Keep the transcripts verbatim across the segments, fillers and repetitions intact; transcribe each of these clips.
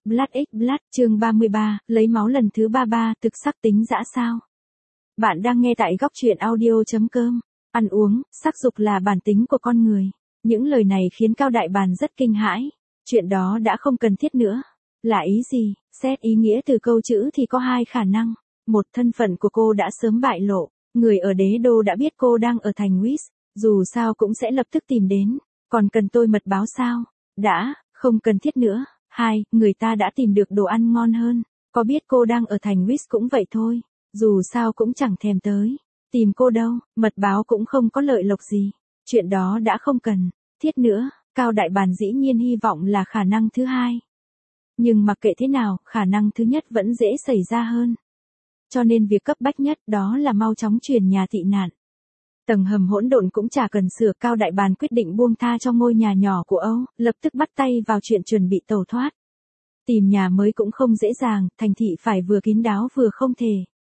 Blood X Blood, chương ba mươi ba, lấy máu lần thứ ba ba, thực sắc tính dã sao. Bạn đang nghe tại góc truyện audio.com. Ăn uống, sắc dục là bản tính của con người. Những lời này khiến Cao Đại Bàn rất kinh hãi. Chuyện đó đã không cần thiết nữa. Là ý gì? Xét ý nghĩa từ câu chữ thì có hai khả năng. Một, thân phận của cô đã sớm bại lộ. Người ở đế đô đã biết cô đang ở thành Whis, dù sao cũng sẽ lập tức tìm đến. Còn cần tôi mật báo sao? Đã, không cần thiết nữa. Hai, người ta đã tìm được đồ ăn ngon hơn. Có biết cô đang ở thành Whis cũng vậy thôi. Dù sao cũng chẳng thèm tới. Tìm cô đâu, mật báo cũng không có lợi lộc gì. Chuyện đó đã không cần thiết nữa. Cao Đại Bàn dĩ nhiên hy vọng là khả năng thứ hai. Nhưng mặc kệ thế nào, khả năng thứ nhất vẫn dễ xảy ra hơn. Cho nên việc cấp bách nhất đó là mau chóng chuyển nhà tị nạn. Tầng hầm hỗn độn cũng chả cần sửa. Cao Đại Bàn quyết định buông tha cho ngôi nhà nhỏ của Âu, lập tức bắt tay vào chuyện chuẩn bị tẩu thoát. Tìm nhà mới cũng không dễ dàng, thành thị phải vừa kín đáo vừa không thể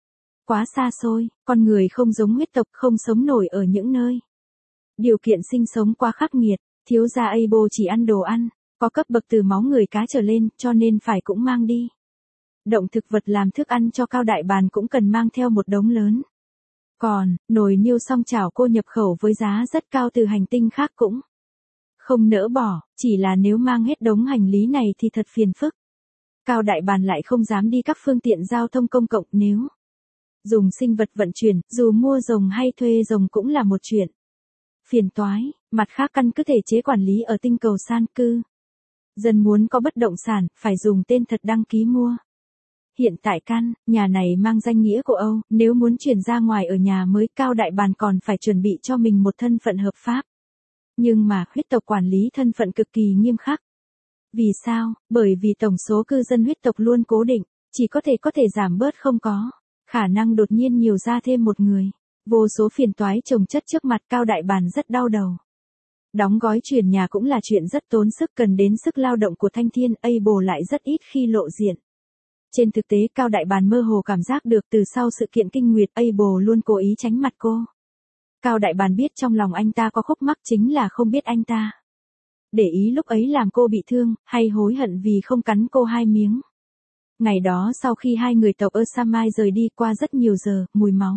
quá xa xôi, con người không giống huyết tộc không sống nổi ở những nơi. Điều kiện sinh sống quá khắc nghiệt, thiếu gia Abo chỉ ăn đồ ăn, có cấp bậc từ máu người cá trở lên, cho nên phải cũng mang đi. Động thực vật làm thức ăn cho Cao Đại Bàn cũng cần mang theo một đống lớn. Còn, nồi niêu song chảo cô nhập khẩu với giá rất cao từ hành tinh khác cũng không nỡ bỏ, chỉ là nếu mang hết đống hành lý này thì thật phiền phức. Cao Đại Bàn lại không dám đi các phương tiện giao thông công cộng, nếu dùng sinh vật vận chuyển, dù mua rồng hay thuê rồng cũng là một chuyện phiền toái. Mặt khác căn cứ thể chế quản lý ở tinh cầu san cư, dân muốn có bất động sản, phải dùng tên thật đăng ký mua. Hiện tại căn nhà này mang danh nghĩa của Âu, nếu muốn chuyển ra ngoài ở nhà mới, Cao Đại Bàn còn phải chuẩn bị cho mình một thân phận hợp pháp. Nhưng mà, huyết tộc quản lý thân phận cực kỳ nghiêm khắc. Vì sao? Bởi vì tổng số cư dân huyết tộc luôn cố định, chỉ có thể có thể giảm bớt không có khả năng đột nhiên nhiều ra thêm một người. Vô số phiền toái chồng chất trước mặt. Cao Đại Bàn rất đau đầu. Đóng gói chuyển nhà cũng là chuyện rất tốn sức, cần đến sức lao động của Thanh Thiên, Abo lại rất ít khi lộ diện. Trên thực tế, Cao Đại Bàn mơ hồ cảm giác được từ sau sự kiện kinh nguyệt, Abo luôn cố ý tránh mặt cô. Cao Đại Bàn biết trong lòng anh ta có khúc mắc, chính là không biết anh ta để ý lúc ấy làm cô bị thương, hay hối hận vì không cắn cô hai miếng. Ngày đó sau khi hai người tộc Ursamai rời đi qua rất nhiều giờ, mùi máu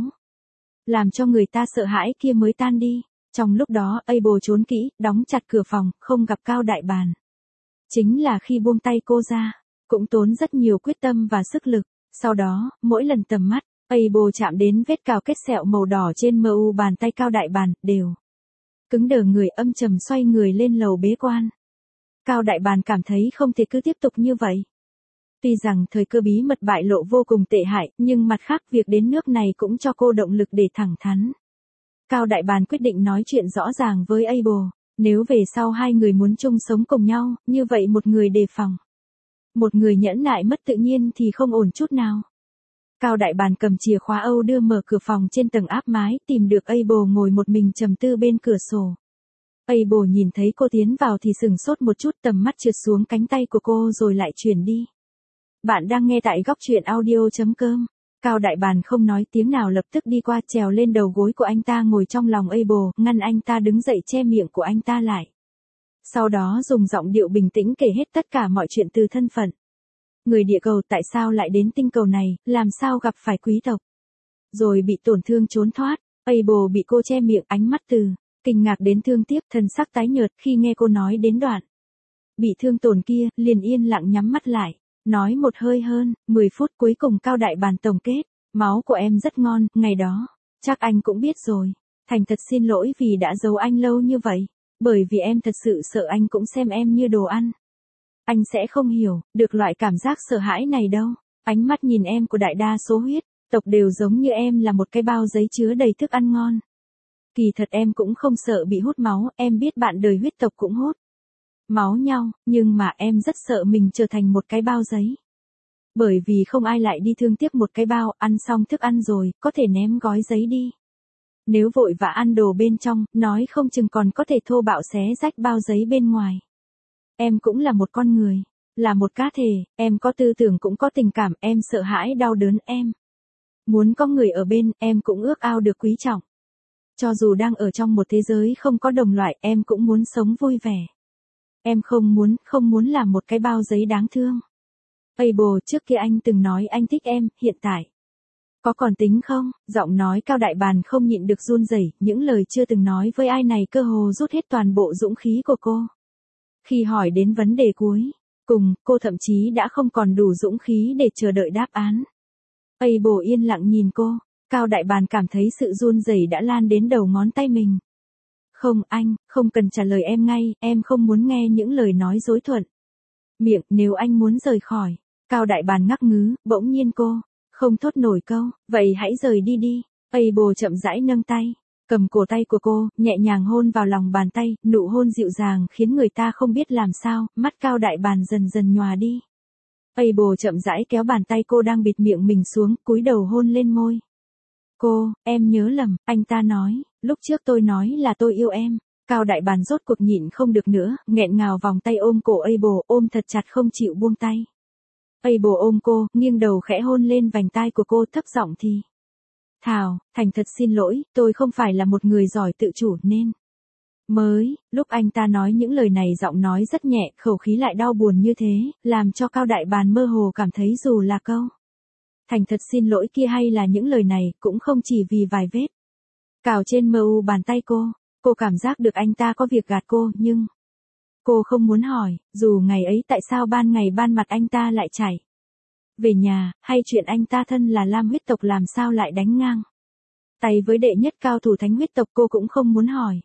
làm cho người ta sợ hãi kia mới tan đi. Trong lúc đó, Abo trốn kỹ, đóng chặt cửa phòng, không gặp Cao Đại Bàn. Chính là khi buông tay cô ra, cũng tốn rất nhiều quyết tâm và sức lực. Sau đó, mỗi lần tầm mắt, Abo chạm đến vết cào kết sẹo màu đỏ trên mu bàn tay Cao Đại Bàn, đều cứng đờ người, âm trầm xoay người lên lầu bế quan. Cao Đại Bàn cảm thấy không thể cứ tiếp tục như vậy. Tuy rằng thời cơ bí mật bại lộ vô cùng tệ hại, nhưng mặt khác việc đến nước này cũng cho cô động lực để thẳng thắn. Cao Đại Bàn quyết định nói chuyện rõ ràng với Abo. Nếu về sau hai người muốn chung sống cùng nhau, như vậy một người đề phòng, một người nhẫn nại mất tự nhiên thì không ổn chút nào. Cao Đại Bàn cầm chìa khóa Âu đưa mở cửa phòng trên tầng áp mái, tìm được Abo ngồi một mình trầm tư bên cửa sổ. Abo nhìn thấy cô tiến vào thì sừng sốt một chút, tầm mắt trượt xuống cánh tay của cô rồi lại chuyển đi. Bạn đang nghe tại góc truyện audio.com. Cao Đại Bàn không nói tiếng nào, lập tức đi qua trèo lên đầu gối của anh ta, ngồi trong lòng Abo, ngăn anh ta đứng dậy, che miệng của anh ta lại. Sau đó dùng giọng điệu bình tĩnh kể hết tất cả mọi chuyện từ thân phận người địa cầu, tại sao lại đến tinh cầu này, làm sao gặp phải quý tộc, rồi bị tổn thương trốn thoát. Abo bị cô che miệng, ánh mắt từ kinh ngạc đến thương tiếc, thân sắc tái nhợt khi nghe cô nói đến đoạn bị thương tổn kia, liền yên lặng nhắm mắt lại. Nói một hơi hơn mười phút, cuối cùng Cao Đại Bàn tổng kết, máu của em rất ngon, ngày đó, chắc anh cũng biết rồi. Thành thật xin lỗi vì đã giấu anh lâu như vậy, bởi vì em thật sự sợ anh cũng xem em như đồ ăn. Anh sẽ không hiểu được loại cảm giác sợ hãi này đâu. Ánh mắt nhìn em của đại đa số huyết tộc đều giống như em là một cái bao giấy chứa đầy thức ăn ngon. Kỳ thật em cũng không sợ bị hút máu, em biết bạn đời huyết tộc cũng hút máu nhau, nhưng mà em rất sợ mình trở thành một cái bao giấy. Bởi vì không ai lại đi thương tiếc một cái bao, ăn xong thức ăn rồi, có thể ném gói giấy đi. Nếu vội vã ăn đồ bên trong, nói không chừng còn có thể thô bạo xé rách bao giấy bên ngoài. Em cũng là một con người, là một cá thể, em có tư tưởng cũng có tình cảm, em sợ hãi đau đớn, em muốn có người ở bên, em cũng ước ao được quý trọng. Cho dù đang ở trong một thế giới không có đồng loại, em cũng muốn sống vui vẻ. Em không muốn, không muốn làm một cái bao giấy đáng thương. Able, trước kia anh từng nói anh thích em, hiện tại. Có còn tính không? Giọng nói Cao Đại Bàn không nhịn được run rẩy, những lời chưa từng nói với ai này cơ hồ rút hết toàn bộ dũng khí của cô. Khi hỏi đến vấn đề cuối cùng, cô thậm chí đã không còn đủ dũng khí để chờ đợi đáp án. Able yên lặng nhìn cô, Cao Đại Bàn cảm thấy sự run rẩy đã lan đến đầu ngón tay mình. Không anh, không cần trả lời em ngay, em không muốn nghe những lời nói dối thuận. Miệng, nếu anh muốn rời khỏi. Cao Đại Bàn ngắc ngứ, bỗng nhiên cô không thốt nổi câu, vậy hãy rời đi đi. Able chậm rãi nâng tay, cầm cổ tay của cô, nhẹ nhàng hôn vào lòng bàn tay, nụ hôn dịu dàng khiến người ta không biết làm sao, mắt Cao Đại Bàn dần dần nhòa đi. Able chậm rãi kéo bàn tay cô đang bịt miệng mình xuống, cúi đầu hôn lên môi. Cô, em nhớ lầm, anh ta nói, lúc trước tôi nói là tôi yêu em. Cao Đại Bàn rốt cuộc nhịn không được nữa, nghẹn ngào vòng tay ôm cổ Able, ôm thật chặt không chịu buông tay. Able ôm cô, nghiêng đầu khẽ hôn lên vành tai của cô, thấp giọng thì. Thảo, thành thật xin lỗi, tôi không phải là một người giỏi tự chủ nên. Mới, lúc anh ta nói những lời này giọng nói rất nhẹ, khẩu khí lại đau buồn như thế, làm cho Cao Đại Bàn mơ hồ cảm thấy dù là câu thành thật xin lỗi kia hay là những lời này, cũng không chỉ vì vài vết cào trên mờ u bàn tay cô, cô cảm giác được anh ta có việc gạt cô, nhưng cô không muốn hỏi, dù ngày ấy tại sao ban ngày ban mặt anh ta lại chảy về nhà, hay chuyện anh ta thân là Lam huyết tộc làm sao lại đánh ngang tay với đệ nhất cao thủ Thánh huyết tộc, cô cũng không muốn hỏi.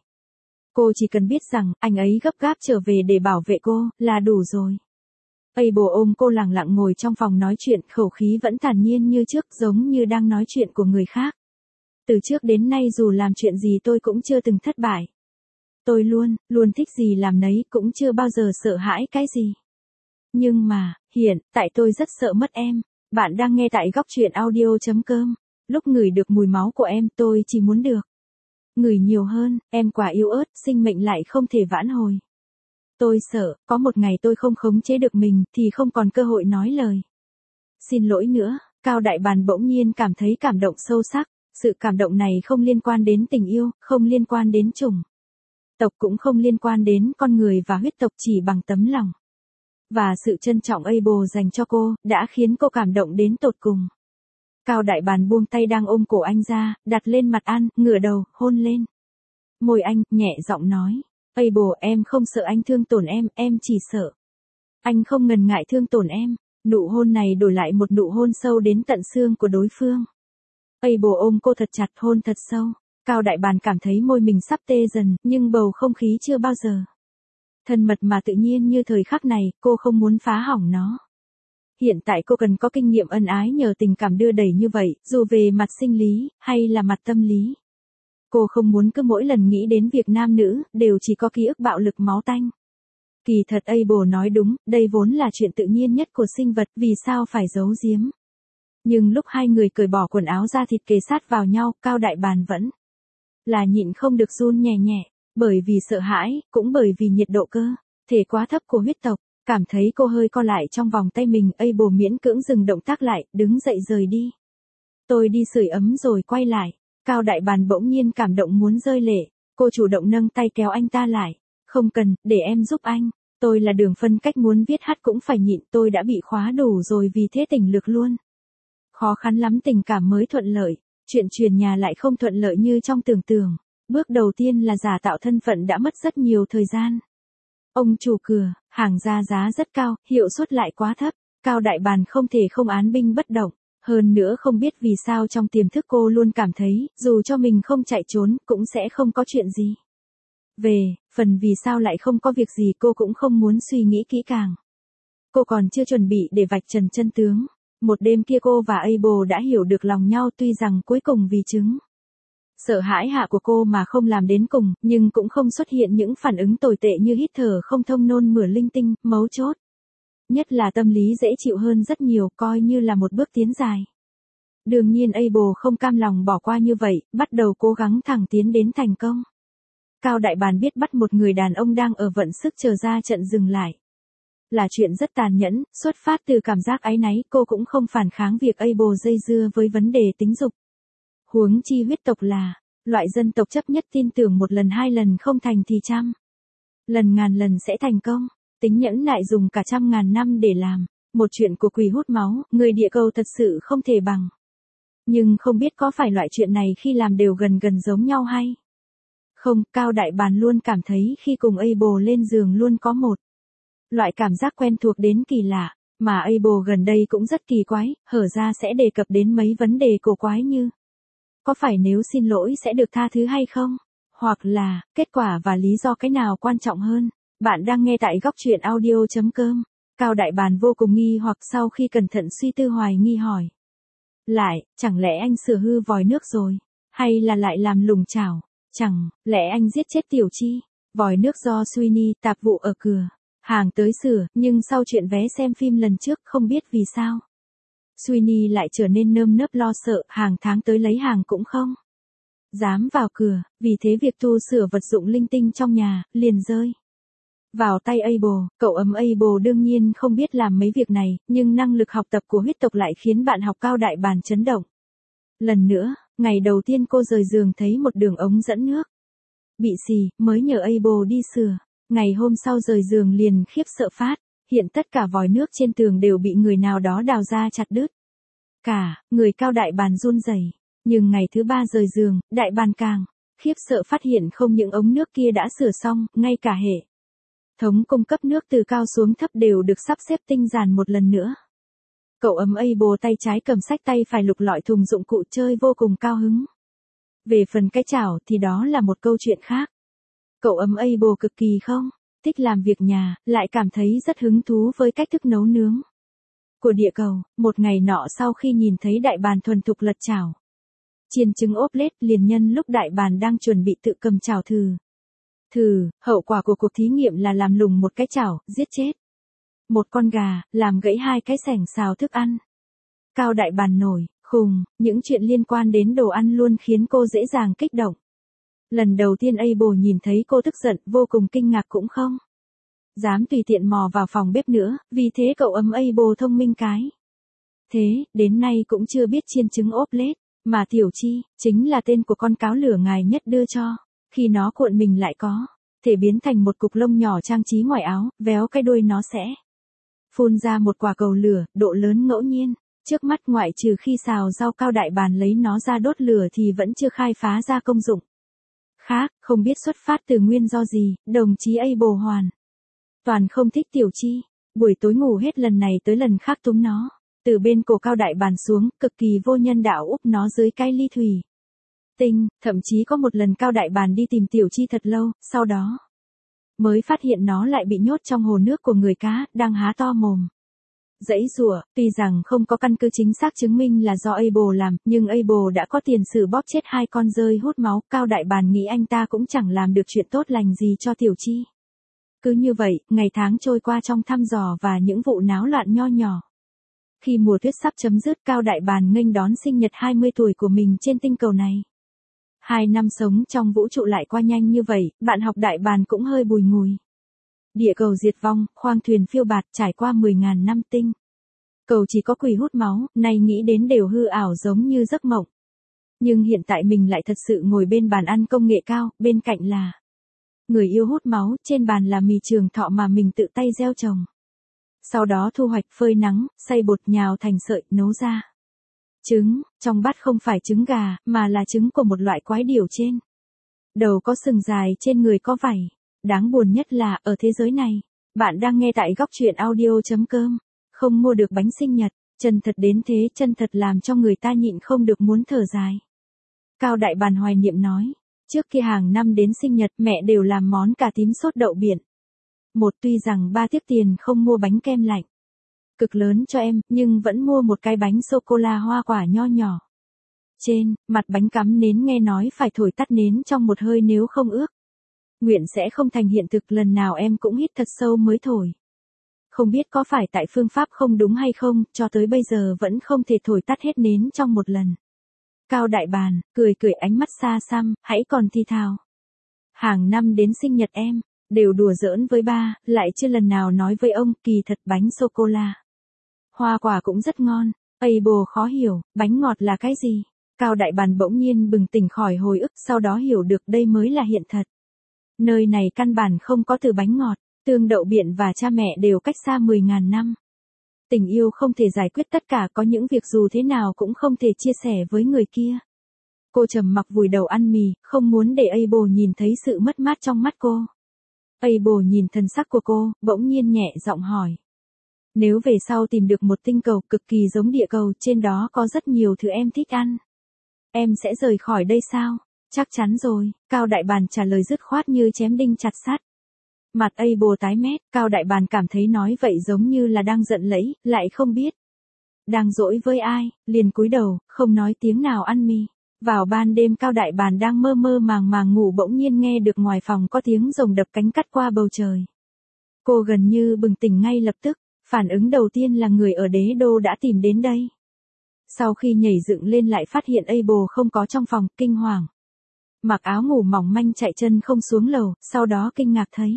Cô chỉ cần biết rằng, anh ấy gấp gáp trở về để bảo vệ cô, là đủ rồi. Able ôm cô lặng lặng ngồi trong phòng nói chuyện, khẩu khí vẫn thản nhiên như trước, giống như đang nói chuyện của người khác. Từ trước đến nay dù làm chuyện gì tôi cũng chưa từng thất bại. Tôi luôn, luôn thích gì làm nấy, cũng chưa bao giờ sợ hãi cái gì. Nhưng mà, hiện, tại tôi rất sợ mất em. Bạn đang nghe tại góc truyện audio chấm com. Lúc ngửi được mùi máu của em tôi chỉ muốn được ngửi nhiều hơn, em quá yếu ớt, sinh mệnh lại không thể vãn hồi. Tôi sợ, có một ngày tôi không khống chế được mình, thì không còn cơ hội nói lời xin lỗi nữa. Cao Đại Bàn bỗng nhiên cảm thấy cảm động sâu sắc. Sự cảm động này không liên quan đến tình yêu, không liên quan đến chủng tộc, cũng không liên quan đến con người và huyết tộc, chỉ bằng tấm lòng và sự trân trọng Able dành cho cô, đã khiến cô cảm động đến tột cùng. Cao Đại Bàn buông tay đang ôm cổ anh ra, đặt lên mặt anh, ngửa đầu, hôn lên môi anh, nhẹ giọng nói. Able, em không sợ anh thương tổn em, em chỉ sợ anh không ngần ngại thương tổn em. Nụ hôn này đổi lại một nụ hôn sâu đến tận xương của đối phương. Able ôm cô thật chặt, hôn thật sâu. Cao Đại Bàn cảm thấy môi mình sắp tê dần, nhưng bầu không khí chưa bao giờ thân mật mà tự nhiên như thời khắc này, cô không muốn phá hỏng nó. Hiện tại cô cần có kinh nghiệm ân ái nhờ tình cảm đưa đẩy như vậy, dù về mặt sinh lý, hay là mặt tâm lý. Cô không muốn cứ mỗi lần nghĩ đến việc nam nữ, đều chỉ có ký ức bạo lực máu tanh. Kỳ thật Able nói đúng, đây vốn là chuyện tự nhiên nhất của sinh vật, vì sao phải giấu giếm. Nhưng lúc hai người cởi bỏ quần áo ra thịt kề sát vào nhau, Cao Đại Bàn vẫn là nhịn không được run nhẹ nhẹ, bởi vì sợ hãi, cũng bởi vì nhiệt độ cơ thể quá thấp của huyết tộc. Cảm thấy cô hơi co lại trong vòng tay mình, Able miễn cưỡng dừng động tác lại, đứng dậy rời đi. Tôi đi sưởi ấm rồi quay lại. Cao Đại Bàn bỗng nhiên cảm động muốn rơi lệ. Cô chủ động nâng tay kéo anh ta lại. Không cần, để em giúp anh. Tôi là Đường Phân Cách, muốn viết hát cũng phải nhịn, tôi đã bị khóa đủ rồi, vì thế tình lực luôn khó khăn lắm tình cảm mới thuận lợi. Chuyện chuyển nhà lại không thuận lợi như trong tưởng tượng. Bước đầu tiên là giả tạo thân phận đã mất rất nhiều thời gian. Ông chủ cửa, hàng ra giá rất cao, hiệu suất lại quá thấp. Cao Đại Bàn không thể không án binh bất động. Hơn nữa không biết vì sao trong tiềm thức cô luôn cảm thấy, dù cho mình không chạy trốn, cũng sẽ không có chuyện gì. Về, phần vì sao lại không có việc gì cô cũng không muốn suy nghĩ kỹ càng. Cô còn chưa chuẩn bị để vạch trần chân tướng. Một đêm kia cô và Able đã hiểu được lòng nhau, tuy rằng cuối cùng vì chứng sợ hãi hạ của cô mà không làm đến cùng, nhưng cũng không xuất hiện những phản ứng tồi tệ như hít thở không thông, nôn mửa linh tinh, mấu chốt nhất là tâm lý dễ chịu hơn rất nhiều, coi như là một bước tiến dài. Đương nhiên Able không cam lòng bỏ qua như vậy, bắt đầu cố gắng thẳng tiến đến thành công. Cao Đại Bàn biết bắt một người đàn ông đang ở vận sức chờ ra trận dừng lại là chuyện rất tàn nhẫn, xuất phát từ cảm giác áy náy, cô cũng không phản kháng việc Able dây dưa với vấn đề tính dục. Huống chi huyết tộc là loại dân tộc chấp nhất tin tưởng một lần hai lần không thành thì trăm lần ngàn lần sẽ thành công. Tính nhẫn nại dùng cả trăm ngàn năm để làm. Một chuyện của quỷ hút máu, người địa cầu thật sự không thể bằng. Nhưng không biết có phải loại chuyện này khi làm đều gần gần giống nhau hay? Không, Cao Đại Bàn luôn cảm thấy khi cùng Abel lên giường luôn có một loại cảm giác quen thuộc đến kỳ lạ, mà Abel gần đây cũng rất kỳ quái, hở ra sẽ đề cập đến mấy vấn đề cổ quái như có phải nếu xin lỗi sẽ được tha thứ hay không? Hoặc là, kết quả và lý do cái nào quan trọng hơn? Bạn đang nghe tại góc truyện audio.com. Cao Đại Bàn vô cùng nghi hoặc sau khi cẩn thận suy tư hoài nghi hỏi. Lại, chẳng lẽ anh sửa hư vòi nước rồi? Hay là lại làm lùng chảo? Chẳng lẽ anh giết chết Tiểu Chi? Vòi nước do Sweeney tạp vụ ở cửa hàng tới sửa, nhưng sau chuyện vé xem phim lần trước không biết vì sao Sweeney lại trở nên nơm nớp lo sợ, hàng tháng tới lấy hàng cũng không dám vào cửa, vì thế việc tu sửa vật dụng linh tinh trong nhà liền rơi vào tay Abel. Cậu ấm Abel đương nhiên không biết làm mấy việc này, nhưng năng lực học tập của huyết tộc lại khiến bạn học Cao Đại Bàn chấn động. Lần nữa, ngày đầu tiên cô rời giường thấy một đường ống dẫn nước bị xì, mới nhờ Abel đi sửa. Ngày hôm sau rời giường liền khiếp sợ phát, hiện tất cả vòi nước trên tường đều bị người nào đó đào ra chặt đứt. Cả, người Cao Đại Bàn run rẩy. Nhưng ngày thứ ba rời giường, Đại Bàn càng khiếp sợ phát hiện không những ống nước kia đã sửa xong, ngay cả hệ thống cung cấp nước từ cao xuống thấp đều được sắp xếp tinh giản một lần nữa. Cậu ấm Abel tay trái cầm sách tay phải lục lọi thùng dụng cụ chơi vô cùng cao hứng. Về phần cái chảo thì đó là một câu chuyện khác. Cậu ấm Abel cực kỳ không thích làm việc nhà, lại cảm thấy rất hứng thú với cách thức nấu nướng của địa cầu. Một ngày nọ sau khi nhìn thấy Đại Bàn thuần thục lật chảo chiên trứng ốp lết, liền nhân lúc Đại Bàn đang chuẩn bị tự cầm chảo thử thử, hậu quả của cuộc thí nghiệm là làm lùng một cái chảo, giết chết một con gà, làm gãy hai cái xẻng xào thức ăn. Cao Đại Bàn nổi khùng, những chuyện liên quan đến đồ ăn luôn khiến cô dễ dàng kích động. Lần đầu tiên Abel nhìn thấy cô tức giận, vô cùng kinh ngạc cũng không dám tùy tiện mò vào phòng bếp nữa, vì thế cậu ấm Abel thông minh cái thế, đến nay cũng chưa biết chiên trứng ốp lết, mà Tiểu Chi chính là tên của con cáo lửa ngài nhất đưa cho. Khi nó cuộn mình lại có thể biến thành một cục lông nhỏ trang trí ngoài áo, véo cái đuôi nó sẽ phun ra một quả cầu lửa, độ lớn ngẫu nhiên. Trước mắt ngoại trừ khi xào rau, Cao Đại Bàn lấy nó ra đốt lửa thì vẫn chưa khai phá ra công dụng khác, không biết xuất phát từ nguyên do gì, đồng chí Abel hoàn toàn không thích Tiểu Chi. Buổi tối ngủ hết lần này tới lần khác túm nó từ bên cổ Cao Đại Bàn xuống, cực kỳ vô nhân đạo úp nó dưới cái ly thủy tinh. Thậm chí có một lần Cao Đại Bàn đi tìm Tiểu Chi thật lâu, sau đó mới phát hiện nó lại bị nhốt trong hồ nước của người cá, đang há to mồm giãy giụa. Tuy rằng không có căn cứ chính xác chứng minh là do Abel làm, nhưng Abel đã có tiền sử bóp chết hai con dơi hút máu. Cao Đại Bàn nghĩ anh ta cũng chẳng làm được chuyện tốt lành gì cho Tiểu Chi. Cứ như vậy, ngày tháng trôi qua trong thăm dò và những vụ náo loạn nho nhỏ. Khi mùa tuyết sắp chấm dứt, Cao Đại Bàn nghênh đón sinh nhật hai mươi tuổi của mình trên tinh cầu này. Hai năm sống trong vũ trụ lại qua nhanh như vậy, bạn học Đại Bàn cũng hơi bùi ngùi. Địa cầu diệt vong, khoang thuyền phiêu bạt trải qua mười ngàn năm tinh cầu chỉ có quỷ hút máu, nay nghĩ đến đều hư ảo giống như giấc mộng. Nhưng hiện tại mình lại thật sự ngồi bên bàn ăn công nghệ cao, bên cạnh là người yêu hút máu, trên bàn là mì trường thọ mà mình tự tay gieo trồng. Sau đó thu hoạch, phơi nắng, xay bột nhào thành sợi, nấu ra. Trứng, trong bát không phải trứng gà, mà là trứng của một loại quái điểu trên đầu có sừng dài, trên người có vảy. Đáng buồn nhất là, ở thế giới này, bạn đang nghe tại góc truyện audio.com, không mua được bánh sinh nhật, chân thật đến thế, chân thật làm cho người ta nhịn không được muốn thở dài. Cao Đại Bàn hoài niệm nói, trước kia hàng năm đến sinh nhật mẹ đều làm món cà tím sốt đậu biển. Một tuy rằng ba tiếc tiền không mua bánh kem lạnh cực lớn cho em, nhưng vẫn mua một cái bánh sô-cô-la hoa quả nho nhỏ. Trên mặt bánh cắm nến, nghe nói phải thổi tắt nến trong một hơi, nếu không ước nguyện sẽ không thành hiện thực. Lần nào em cũng hít thật sâu mới thổi. Không biết có phải tại phương pháp không đúng hay không, cho tới bây giờ vẫn không thể thổi tắt hết nến trong một lần. Cao Đại Bàn cười cười, ánh mắt xa xăm, hãy còn thi thào. Hàng năm đến sinh nhật em đều đùa giỡn với ba, lại chưa lần nào nói với ông, kỳ thật bánh sô-cô-la hoa quả cũng rất ngon. Abel khó hiểu, bánh ngọt là cái gì? Cao Đại Bàn bỗng nhiên bừng tỉnh khỏi hồi ức, sau đó hiểu được đây mới là hiện thật. Nơi này căn bản không có từ bánh ngọt, tương đậu biển và cha mẹ đều cách xa mười ngàn năm. Tình yêu không thể giải quyết tất cả, có những việc dù thế nào cũng không thể chia sẻ với người kia. Cô trầm mặc vùi đầu ăn mì, không muốn để Abel nhìn thấy sự mất mát trong mắt cô. Abel nhìn thần sắc của cô, bỗng nhiên nhẹ giọng hỏi. Nếu về sau tìm được một tinh cầu cực kỳ giống địa cầu, trên đó có rất nhiều thứ em thích ăn, em sẽ rời khỏi đây sao? Chắc chắn rồi, Cao Đại Bàn trả lời dứt khoát như chém đinh chặt sắt. Mặt Abel tái mét, Cao Đại Bàn cảm thấy nói vậy giống như là đang giận lẫy, lại không biết đang dỗi với ai, liền cúi đầu, không nói tiếng nào ăn mì. Vào ban đêm Cao Đại Bàn đang mơ mơ màng màng ngủ, bỗng nhiên nghe được ngoài phòng có tiếng rồng đập cánh cắt qua bầu trời. Cô gần như bừng tỉnh ngay lập tức, phản ứng đầu tiên là người ở đế đô đã tìm đến đây. Sau khi nhảy dựng lên lại phát hiện Abel không có trong phòng, kinh hoàng. Mặc áo ngủ mỏng manh chạy chân không xuống lầu, sau đó kinh ngạc thấy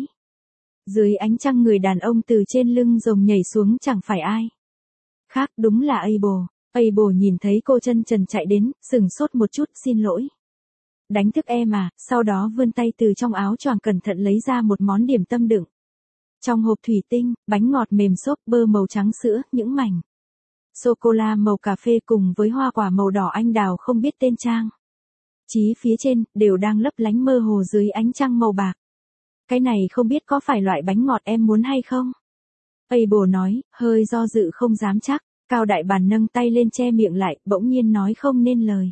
dưới ánh trăng người đàn ông từ trên lưng rồng nhảy xuống chẳng phải ai khác, đúng là Abel. Abel nhìn thấy cô chân trần chạy đến, sừng sốt một chút, xin lỗi. Đánh thức em à, sau đó vươn tay từ trong áo choàng cẩn thận lấy ra một món điểm tâm đựng. Trong hộp thủy tinh, bánh ngọt mềm xốp bơ màu trắng sữa, những mảnh sô-cô-la màu cà phê cùng với hoa quả màu đỏ anh đào không biết tên trang trí phía trên, đều đang lấp lánh mơ hồ dưới ánh trăng màu bạc. Cái này không biết có phải loại bánh ngọt em muốn hay không? Abel nói, hơi do dự không dám chắc. Cao Đại Bàn nâng tay lên che miệng lại, bỗng nhiên nói không nên lời.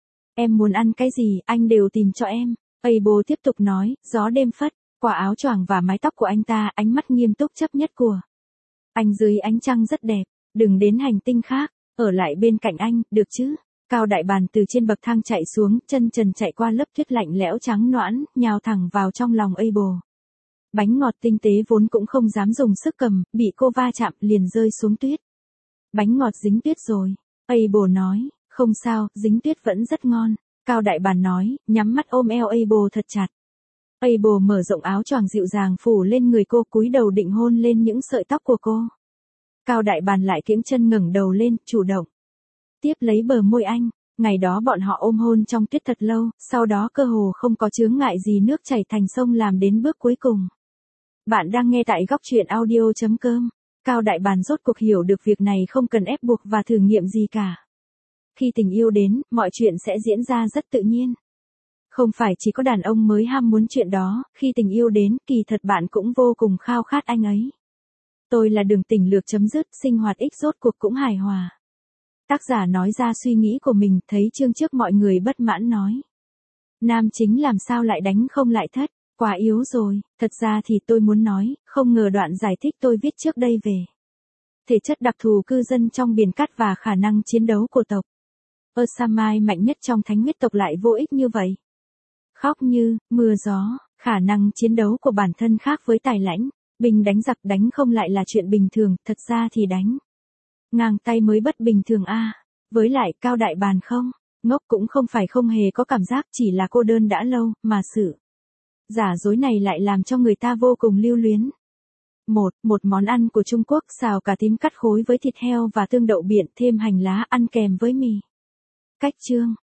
Em muốn ăn cái gì, anh đều tìm cho em. Abel tiếp tục nói, gió đêm phất, qua áo choàng và mái tóc của anh ta, ánh mắt nghiêm túc chấp nhất của anh dưới ánh trăng rất đẹp, đừng đến hành tinh khác, ở lại bên cạnh anh, được chứ? Cao Đại Bàn từ trên bậc thang chạy xuống, chân trần chạy qua lớp tuyết lạnh lẽo trắng noãn, nhào thẳng vào trong lòng Abel. Bánh ngọt tinh tế vốn cũng không dám dùng sức cầm, bị cô va chạm liền rơi xuống tuyết. Bánh ngọt dính tuyết rồi. Abel nói, không sao, dính tuyết vẫn rất ngon. Cao Đại Bàn nói, nhắm mắt ôm eo Abel thật chặt. Abel mở rộng áo choàng dịu dàng phủ lên người cô, cúi đầu định hôn lên những sợi tóc của cô. Cao Đại Bàn lại kiễng chân ngẩng đầu lên, chủ động tiếp lấy bờ môi anh. Ngày đó bọn họ ôm hôn trong tuyết thật lâu, sau đó cơ hồ không có chướng ngại gì, nước chảy thành sông làm đến bước cuối cùng. Bạn đang nghe tại góc truyện audio chấm com. Cao Đại Bàn rốt cuộc hiểu được việc này không cần ép buộc và thử nghiệm gì cả. Khi tình yêu đến, mọi chuyện sẽ diễn ra rất tự nhiên. Không phải chỉ có đàn ông mới ham muốn chuyện đó, khi tình yêu đến, kỳ thật bạn cũng vô cùng khao khát anh ấy. Tôi là Đường Tình lược chấm dứt, sinh hoạt ích rốt cuộc cũng hài hòa. Tác giả nói ra suy nghĩ của mình, thấy chương trước mọi người bất mãn nói. Nam chính làm sao lại đánh không lại thất, quá yếu rồi, thật ra thì tôi muốn nói, không ngờ đoạn giải thích tôi viết trước đây về thể chất đặc thù cư dân trong biển cát và khả năng chiến đấu của tộc Ursamai mạnh nhất trong thánh huyết tộc lại vô ích như vậy. Khóc như, mưa gió, khả năng chiến đấu của bản thân khác với tài lãnh, binh đánh giặc đánh không lại là chuyện bình thường, thật ra thì đánh ngang tay mới bất bình thường a. À. Với lại Cao Đại Bàn không ngốc cũng không phải không hề có cảm giác, chỉ là cô đơn đã lâu, mà sự giả dối này lại làm cho người ta vô cùng lưu luyến. Một, một món ăn của Trung Quốc, xào cà tím cắt khối với thịt heo và tương đậu biển, thêm hành lá, ăn kèm với mì. Cách chương